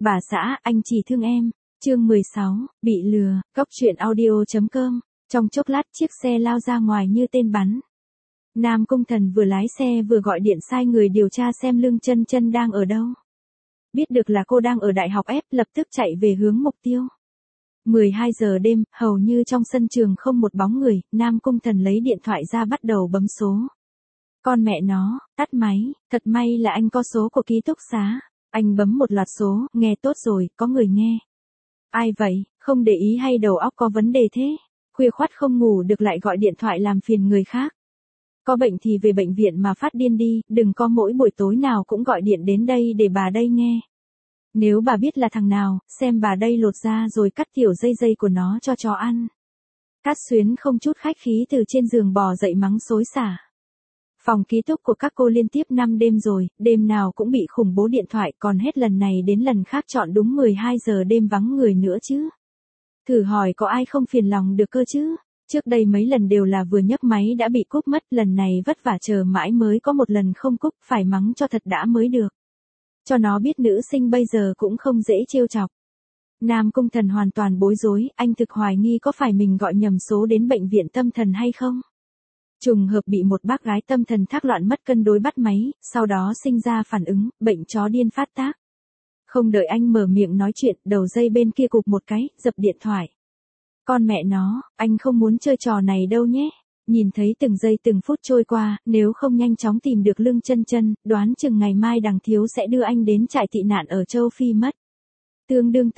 Bà xã, anh chỉ thương em. Chương 16, bị lừa, góc truyện audio.com. Trong chốc lát chiếc xe lao ra ngoài như tên bắn. Nam Cung Thần vừa lái xe vừa gọi điện sai người điều tra xem Lương Chân Chân đang ở đâu. Biết được là cô đang ở Đại học F, lập tức chạy về hướng mục tiêu. 12 giờ đêm, hầu như trong sân trường không một bóng người, Nam Cung Thần lấy điện thoại ra bắt đầu bấm số. Con mẹ nó, tắt máy, thật may là anh có số của ký túc xá. Anh bấm một loạt số, nghe tốt rồi, có người nghe. Ai vậy, không để ý hay đầu óc có vấn đề thế? Khuya khoắt không ngủ được lại gọi điện thoại làm phiền người khác. Có bệnh thì về bệnh viện mà phát điên đi, đừng có mỗi buổi tối nào cũng gọi điện đến đây để bà đây nghe. Nếu bà biết là thằng nào, xem bà đây lột ra rồi cắt tiểu dây của nó cho chó ăn. Cát Xuyến không chút khách khí từ trên giường bò dậy mắng xối xả. Phòng ký túc của các cô liên tiếp 5 đêm rồi, đêm nào cũng bị khủng bố điện thoại, còn hết lần này đến lần khác chọn đúng 12 giờ đêm vắng người nữa chứ. Thử hỏi có ai không phiền lòng được cơ chứ? Trước đây mấy lần đều là vừa nhấc máy đã bị cúp mất, lần này vất vả chờ mãi mới có một lần không cúp, phải mắng cho thật đã mới được. Cho nó biết nữ sinh bây giờ cũng không dễ trêu chọc. Nam Cung Thần hoàn toàn bối rối, anh thực hoài nghi có phải mình gọi nhầm số đến bệnh viện tâm thần hay không? Trùng hợp bị một bác gái tâm thần thác loạn mất cân đối bắt máy, sau đó sinh ra phản ứng, bệnh chó điên phát tác. Không đợi anh mở miệng nói chuyện, đầu dây bên kia cụp một cái, dập điện thoại. Con mẹ nó, anh không muốn chơi trò này đâu nhé. Nhìn thấy từng giây từng phút trôi qua, nếu không nhanh chóng tìm được Lương Chân Chân, đoán chừng ngày mai đằng thiếu sẽ đưa anh đến trại tị nạn ở châu Phi mất. Tương đương.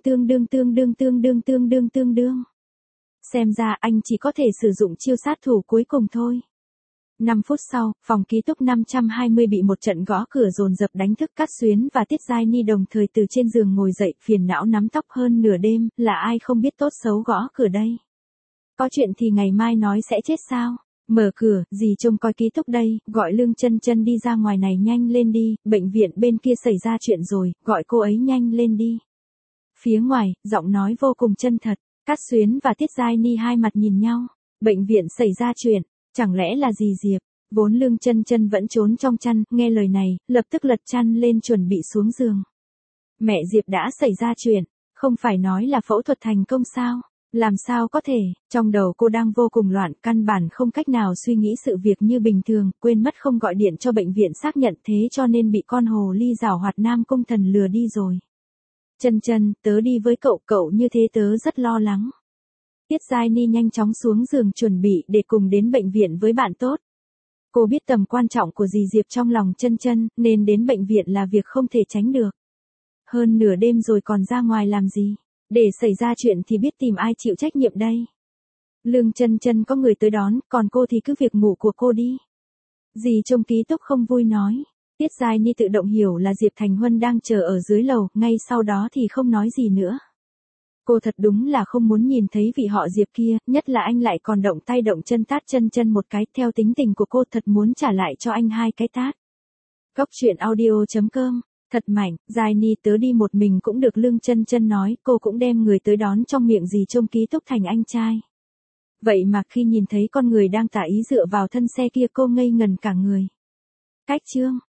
Xem ra anh chỉ có thể sử dụng chiêu sát thủ cuối cùng thôi. 5 phút sau, phòng ký túc 520 bị một trận gõ cửa dồn dập đánh thức. Cát Xuyến và Tiết Giai Ni đồng thời từ trên giường ngồi dậy, phiền não nắm tóc hơn nửa đêm, là ai không biết tốt xấu gõ cửa đây. Có chuyện thì ngày mai nói sẽ chết sao? Mở cửa, dì trông coi ký túc đây, gọi Lương Chân Chân đi ra ngoài này nhanh lên đi, bệnh viện bên kia xảy ra chuyện rồi, gọi cô ấy nhanh lên đi. Phía ngoài, giọng nói vô cùng chân thật. Cát Xuyến và Tiết Giai Ni hai mặt nhìn nhau. Bệnh viện xảy ra chuyện, chẳng lẽ là dì Diệp? Vốn Lương Chân Chân vẫn trốn trong chăn, nghe lời này, lập tức lật chăn lên chuẩn bị xuống giường. Mẹ Diệp đã xảy ra chuyện, không phải nói là phẫu thuật thành công sao? Làm sao có thể? Trong đầu cô đang vô cùng loạn, căn bản không cách nào suy nghĩ sự việc như bình thường, quên mất không gọi điện cho bệnh viện xác nhận, thế cho nên bị con hồ ly giảo hoạt Nam Cung Thần lừa đi rồi. Chân Chân, tớ đi với cậu như thế tớ rất lo lắng. Tiết Giai Ni nhanh chóng xuống giường chuẩn bị để cùng đến bệnh viện với bạn tốt. Cô biết tầm quan trọng của dì Diệp trong lòng Chân Chân, nên đến bệnh viện là việc không thể tránh được. Hơn nửa đêm rồi còn ra ngoài làm gì? Để xảy ra chuyện thì biết tìm ai chịu trách nhiệm đây. Lương Chân Chân có người tới đón, còn cô thì cứ việc ngủ của cô đi. Dì trông ký túc không vui nói. Tiết Giai Ni tự động hiểu là Diệp Thành Huân đang chờ ở dưới lầu, ngay sau đó thì không nói gì nữa. Cô thật đúng là không muốn nhìn thấy vị họ Diệp kia, nhất là anh lại còn động tay động chân tát Chân Chân một cái, theo tính tình của cô thật muốn trả lại cho anh 2 cái tát. Góc truyện audio.com. Thật mạnh, Giai Ni tớ đi một mình cũng được. Lương Chân Chân nói, cô cũng đem người tới đón trong miệng dì trông ký túc thành anh trai. Vậy mà khi nhìn thấy con người đang tả ý dựa vào thân xe kia cô ngây ngần cả người. Cách chương.